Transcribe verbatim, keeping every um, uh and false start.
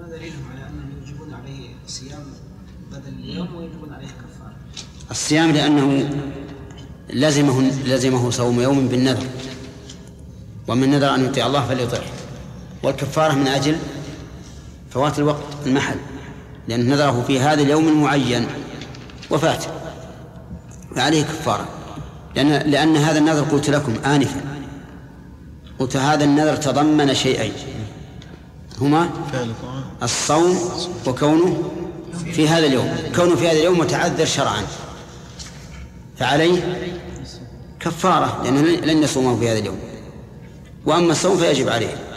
دليلهم على أنهم يجبون عليه صيام بدل اليوم ويجبون عليه كفارة؟ الصيام لأنه لزمه لزمه صوم يوم بالنذر، ومن نذر أن يطيع الله فليطيعه، والكفارة من أجل فوات الوقت المحل، لأن نذره في هذا اليوم المعين وفات فعليه كفارة، لأن, لأن هذا النذر قلت لكم آنفا، قلت هذا النذر تضمن شيئين هما الصوم وكونه في هذا اليوم، كونه في هذا اليوم متعذر شرعا فعليه كفارة لأنه لن يصومه في هذا اليوم، وأما الصوم فيجب عليه.